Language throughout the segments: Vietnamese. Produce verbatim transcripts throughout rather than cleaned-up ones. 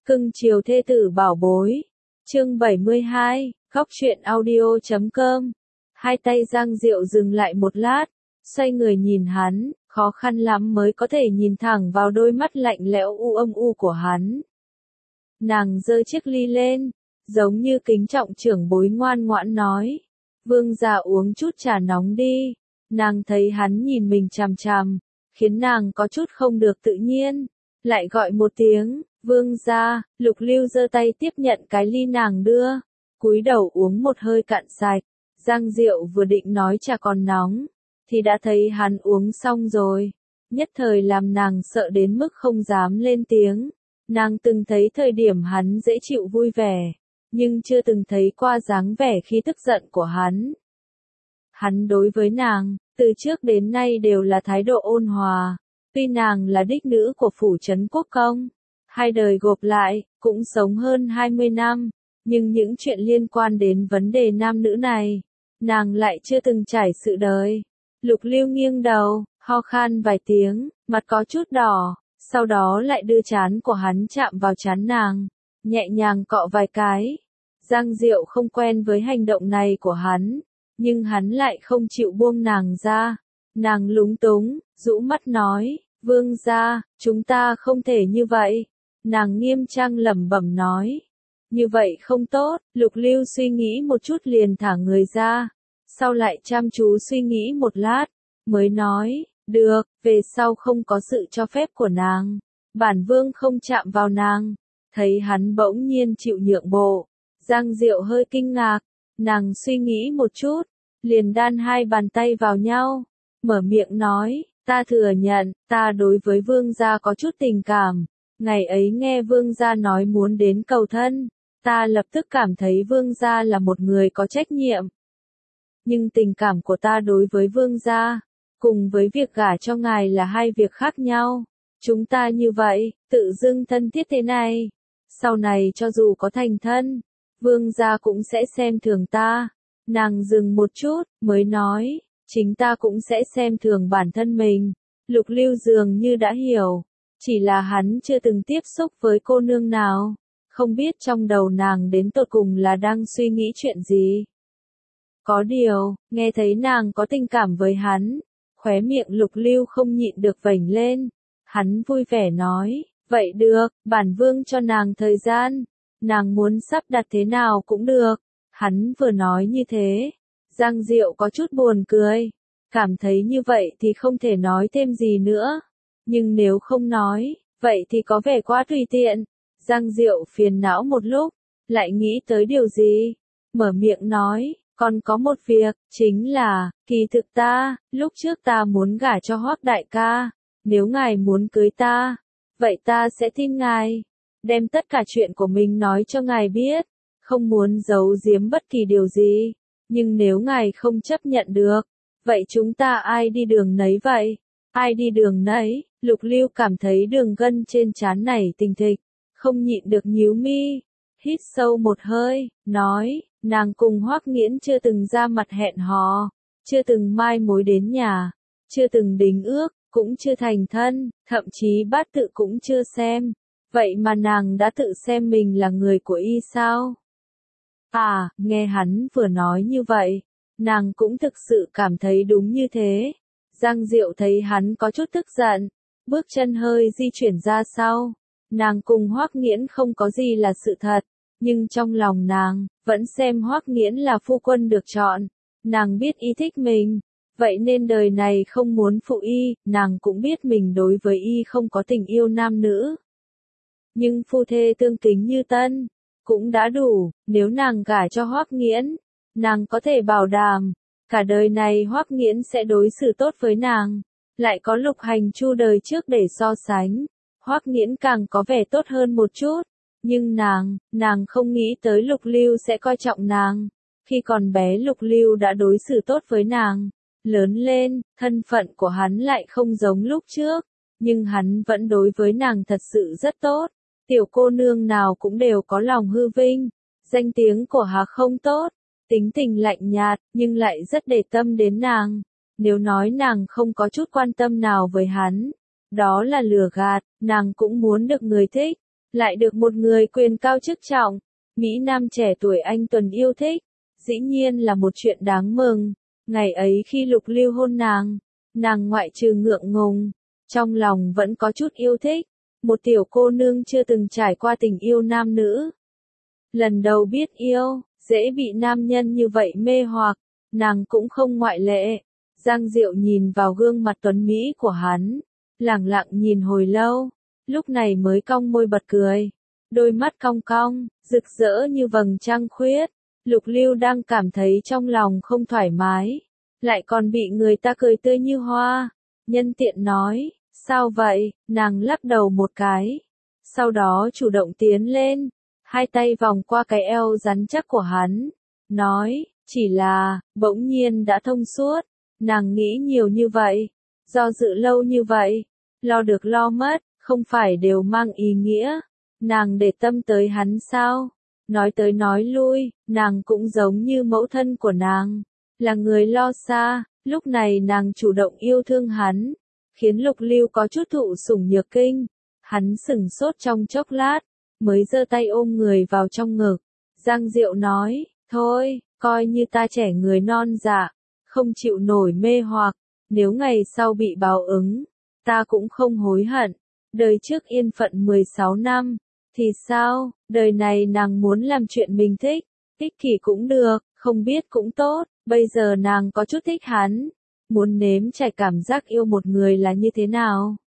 Cưng chiều thê tử bảo bối. Chương bảy mươi hai, Góc truyện audio chấm com. Hai tay Giang Diệu dừng lại một lát, xoay người nhìn hắn, khó khăn lắm mới có thể nhìn thẳng vào đôi mắt lạnh lẽo u âm u của hắn. Nàng giơ chiếc ly lên, giống như kính trọng trưởng bối ngoan ngoãn nói. Vương gia uống chút trà nóng đi. Nàng thấy hắn nhìn mình chằm chằm, khiến nàng có chút không được tự nhiên. Lại gọi một tiếng, vương gia. Lục Lưu giơ tay tiếp nhận cái ly nàng đưa, cúi đầu uống một hơi cạn sạch. Giang Diệu vừa định nói trà còn nóng, thì đã thấy hắn uống xong rồi. Nhất thời làm nàng sợ đến mức không dám lên tiếng. Nàng từng thấy thời điểm hắn dễ chịu vui vẻ, nhưng chưa từng thấy qua dáng vẻ khi tức giận của hắn. Hắn đối với nàng, từ trước đến nay đều là thái độ ôn hòa. Tuy nàng là đích nữ của phủ trấn quốc công, hai đời gộp lại, cũng sống hơn hai mươi năm, nhưng những chuyện liên quan đến vấn đề nam nữ này, nàng lại chưa từng trải sự đời. Lục Lưu nghiêng đầu, ho khan vài tiếng, mặt có chút đỏ, sau đó lại đưa trán của hắn chạm vào trán nàng, nhẹ nhàng cọ vài cái. Giang Diệu không quen với hành động này của hắn, nhưng hắn lại không chịu buông nàng ra. Nàng lúng túng, rũ mắt nói, vương gia, chúng ta không thể như vậy. Nàng nghiêm trang lẩm bẩm nói, như vậy không tốt. Lục Lưu suy nghĩ một chút liền thả người ra, sau lại chăm chú suy nghĩ một lát, mới nói, được, về sau không có sự cho phép của nàng, bản vương không chạm vào nàng. Thấy hắn bỗng nhiên chịu nhượng bộ, Giang Diệu hơi kinh ngạc, nàng suy nghĩ một chút, liền đan hai bàn tay vào nhau, mở miệng nói, ta thừa nhận, ta đối với vương gia có chút tình cảm. Ngày ấy nghe vương gia nói muốn đến cầu thân, ta lập tức cảm thấy vương gia là một người có trách nhiệm. Nhưng tình cảm của ta đối với vương gia, cùng với việc gả cho ngài là hai việc khác nhau. Chúng ta như vậy, tự dưng thân thiết thế này, sau này cho dù có thành thân, vương gia cũng sẽ xem thường ta. Nàng dừng một chút, mới nói, chính ta cũng sẽ xem thường bản thân mình. Lục Lưu dường như đã hiểu, chỉ là hắn chưa từng tiếp xúc với cô nương nào, không biết trong đầu nàng đến tột cùng là đang suy nghĩ chuyện gì. Có điều, nghe thấy nàng có tình cảm với hắn, khóe miệng Lục Lưu không nhịn được vểnh lên. Hắn vui vẻ nói, vậy được, bản vương cho nàng thời gian, nàng muốn sắp đặt thế nào cũng được. Hắn vừa nói như thế, Giang Diệu có chút buồn cười, cảm thấy như vậy thì không thể nói thêm gì nữa. Nhưng nếu không nói, vậy thì có vẻ quá tùy tiện. Giang Diệu phiền não một lúc, lại nghĩ tới điều gì, mở miệng nói, còn có một việc, chính là, kỳ thực ta, lúc trước ta muốn gả cho Hoắc đại ca, nếu ngài muốn cưới ta, vậy ta sẽ tin ngài, đem tất cả chuyện của mình nói cho ngài biết, không muốn giấu giếm bất kỳ điều gì. Nhưng nếu ngài không chấp nhận được, vậy chúng ta ai đi đường nấy vậy? Ai đi đường nấy? Lục Lưu cảm thấy đường gân trên trán này tình thịch, không nhịn được nhíu mi, hít sâu một hơi, nói, nàng cùng Hoắc Nghiễn chưa từng ra mặt hẹn hò, chưa từng mai mối đến nhà, chưa từng đính ước, cũng chưa thành thân, thậm chí bát tự cũng chưa xem. Vậy mà nàng đã tự xem mình là người của y sao? À, nghe hắn vừa nói như vậy, nàng cũng thực sự cảm thấy đúng như thế. Giang Diệu thấy hắn có chút tức giận, bước chân hơi di chuyển ra sau. Nàng cùng Hoắc Nghiễn không có gì là sự thật, nhưng trong lòng nàng, vẫn xem Hoắc Nghiễn là phu quân được chọn. Nàng biết y thích mình, vậy nên đời này không muốn phụ y. Nàng cũng biết mình đối với y không có tình yêu nam nữ, nhưng phu thê tương kính như tân, cũng đã đủ. Nếu nàng gả cho Hoắc Nghiễn, nàng có thể bảo đảm, cả đời này Hoắc Nghiễn sẽ đối xử tốt với nàng. Lại có Lục Hành Chu đời trước để so sánh, Hoắc Nghiễn càng có vẻ tốt hơn một chút. Nhưng nàng, nàng không nghĩ tới Lục Lưu sẽ coi trọng nàng. Khi còn bé Lục Lưu đã đối xử tốt với nàng. Lớn lên, thân phận của hắn lại không giống lúc trước, nhưng hắn vẫn đối với nàng thật sự rất tốt. Tiểu cô nương nào cũng đều có lòng hư vinh. Danh tiếng của hắn không tốt, tính tình lạnh nhạt, nhưng lại rất để tâm đến nàng. Nếu nói nàng không có chút quan tâm nào với hắn, đó là lừa gạt. Nàng cũng muốn được người thích, lại được một người quyền cao chức trọng, Mỹ Nam trẻ tuổi anh Tuấn yêu thích, dĩ nhiên là một chuyện đáng mừng. Ngày ấy khi Lục Lưu hôn nàng, nàng ngoại trừ ngượng ngùng, trong lòng vẫn có chút yêu thích, một tiểu cô nương chưa từng trải qua tình yêu nam nữ. Lần đầu biết yêu, dễ bị nam nhân như vậy mê hoặc, nàng cũng không ngoại lệ. Giang Diệu nhìn vào gương mặt tuấn Mỹ của hắn, lẳng lặng nhìn hồi lâu, lúc này mới cong môi bật cười. Đôi mắt cong cong, rực rỡ như vầng trăng khuyết. Lục Lưu đang cảm thấy trong lòng không thoải mái, lại còn bị người ta cười tươi như hoa. Nhân tiện nói, sao vậy, nàng lắc đầu một cái. Sau đó chủ động tiến lên, hai tay vòng qua cái eo rắn chắc của hắn, nói, chỉ là, bỗng nhiên đã thông suốt. Nàng nghĩ nhiều như vậy, do dự lâu như vậy, lo được lo mất, không phải đều mang ý nghĩa. Nàng để tâm tới hắn sao? Nói tới nói lui, nàng cũng giống như mẫu thân của nàng, là người lo xa. Lúc này nàng chủ động yêu thương hắn, khiến Lục Lưu có chút thụ sủng nhược kinh. Hắn sững sốt trong chốc lát, mới giơ tay ôm người vào trong ngực. Giang Diệu nói, thôi, coi như ta trẻ người non dạ, không chịu nổi mê hoặc, nếu ngày sau bị báo ứng, ta cũng không hối hận. Đời trước yên phận mười sáu năm, thì sao, đời này nàng muốn làm chuyện mình thích, ích kỷ cũng được, không biết cũng tốt, bây giờ nàng có chút thích hắn, muốn nếm trải cảm giác yêu một người là như thế nào.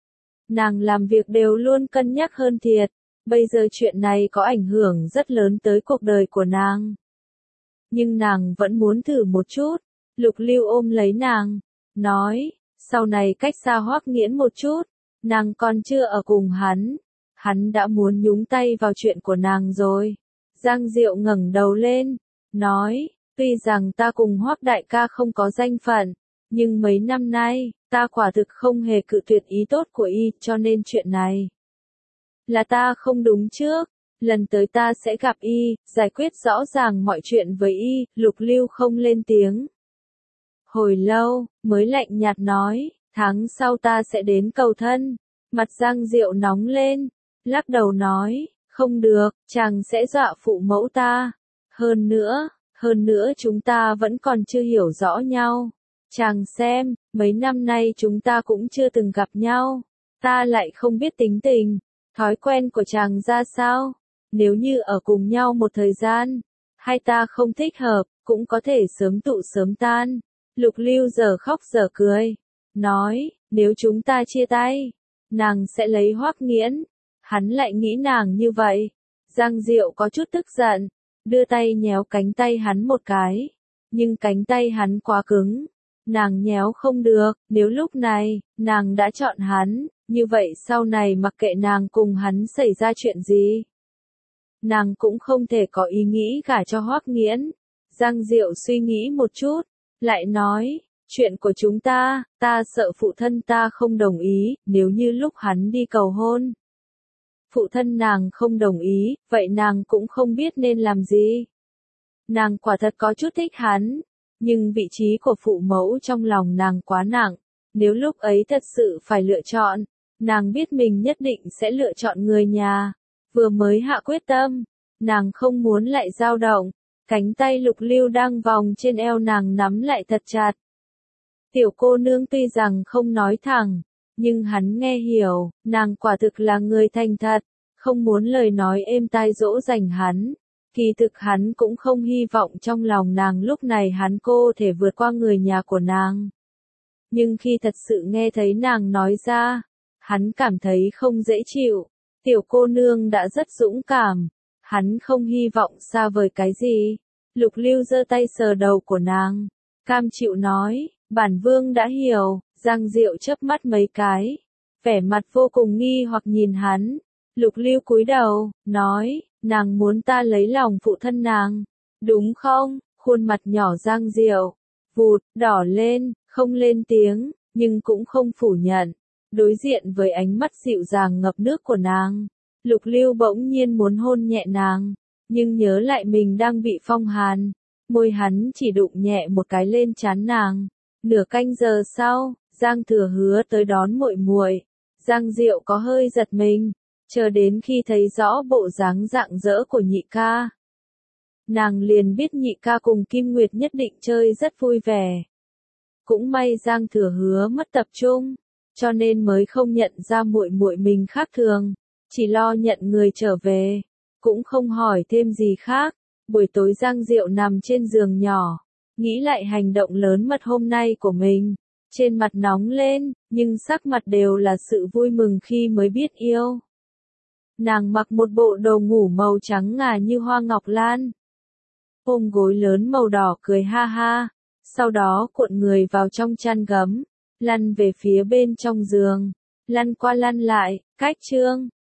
Nàng làm việc đều luôn cân nhắc hơn thiệt, bây giờ chuyện này có ảnh hưởng rất lớn tới cuộc đời của nàng. Nhưng nàng vẫn muốn thử một chút. Lục Lưu ôm lấy nàng, nói, sau này cách xa Hoắc Nghiễn một chút, nàng còn chưa ở cùng hắn, hắn đã muốn nhúng tay vào chuyện của nàng rồi. Giang Diệu ngẩng đầu lên, nói, tuy rằng ta cùng Hoắc đại ca không có danh phận, nhưng mấy năm nay, ta quả thực không hề cự tuyệt ý tốt của y, cho nên chuyện này là ta không đúng trước. Lần tới ta sẽ gặp y, giải quyết rõ ràng mọi chuyện với y. Lục Lưu không lên tiếng. Hồi lâu, mới lạnh nhạt nói, tháng sau ta sẽ đến cầu thân. Mặt Giang Diệu nóng lên, lắc đầu nói, không được, chàng sẽ dọa phụ mẫu ta. Hơn nữa, hơn nữa chúng ta vẫn còn chưa hiểu rõ nhau. Chàng xem, mấy năm nay chúng ta cũng chưa từng gặp nhau. Ta lại không biết tính tình, thói quen của chàng ra sao. Nếu như ở cùng nhau một thời gian, hai ta không thích hợp, cũng có thể sớm tụ sớm tan. Lục Lưu giờ khóc giờ cười, nói, nếu chúng ta chia tay, nàng sẽ lấy Hoắc Nghiễn. Hắn lại nghĩ nàng như vậy. Giang Diệu có chút tức giận, đưa tay nhéo cánh tay hắn một cái, nhưng cánh tay hắn quá cứng, nàng nhéo không được. Nếu lúc này, nàng đã chọn hắn, như vậy sau này mặc kệ nàng cùng hắn xảy ra chuyện gì, nàng cũng không thể có ý nghĩ gả cho Hoắc Nghiễn. Giang Diệu suy nghĩ một chút, lại nói, chuyện của chúng ta, ta sợ phụ thân ta không đồng ý, nếu như lúc hắn đi cầu hôn, phụ thân nàng không đồng ý, vậy nàng cũng không biết nên làm gì. Nàng quả thật có chút thích hắn, nhưng vị trí của phụ mẫu trong lòng nàng quá nặng, nếu lúc ấy thật sự phải lựa chọn, nàng biết mình nhất định sẽ lựa chọn người nhà. Vừa mới hạ quyết tâm, nàng không muốn lại dao động, cánh tay Lục Lưu đang vòng trên eo nàng nắm lại thật chặt. Tiểu cô nương tuy rằng không nói thẳng, nhưng hắn nghe hiểu, nàng quả thực là người thành thật, không muốn lời nói êm tai dỗ dành hắn. Kỳ thực hắn cũng không hy vọng trong lòng nàng lúc này hắn cô thể vượt qua người nhà của nàng. Nhưng khi thật sự nghe thấy nàng nói ra, hắn cảm thấy không dễ chịu. Tiểu cô nương đã rất dũng cảm, hắn không hy vọng xa vời cái gì. Lục Lưu giơ tay sờ đầu của nàng, cam chịu nói, bản vương đã hiểu. Giang Diệu chớp mắt mấy cái, vẻ mặt vô cùng nghi hoặc nhìn hắn. Lục Lưu cúi đầu, nói, nàng muốn ta lấy lòng phụ thân nàng, đúng không? Khuôn mặt nhỏ Giang Diệu vụt đỏ lên, không lên tiếng, nhưng cũng không phủ nhận. Đối diện với ánh mắt dịu dàng ngập nước của nàng, Lục Lưu bỗng nhiên muốn hôn nhẹ nàng, nhưng nhớ lại mình đang bị phong hàn, môi hắn chỉ đụng nhẹ một cái lên trán nàng. Nửa canh giờ sau, Giang Thừa Hứa tới đón muội muội. Giang Diệu có hơi giật mình, Chờ đến khi thấy rõ bộ dáng rạng rỡ của nhị ca, nàng liền biết nhị ca cùng Kim Nguyệt nhất định chơi rất vui vẻ. Cũng may Giang Thừa Hứa mất tập trung, cho nên mới không nhận ra muội muội mình khác thường, chỉ lo nhận người trở về, cũng không hỏi thêm gì khác. Buổi tối Giang Diệu nằm trên giường nhỏ, nghĩ lại hành động lớn mật hôm nay của mình, trên mặt nóng lên, nhưng sắc mặt đều là sự vui mừng khi mới biết yêu. Nàng mặc một bộ đồ ngủ màu trắng ngà như hoa ngọc lan, ôm gối lớn màu đỏ cười ha ha, sau đó cuộn người vào trong chăn gấm, lăn về phía bên trong giường, lăn qua lăn lại, cách chương.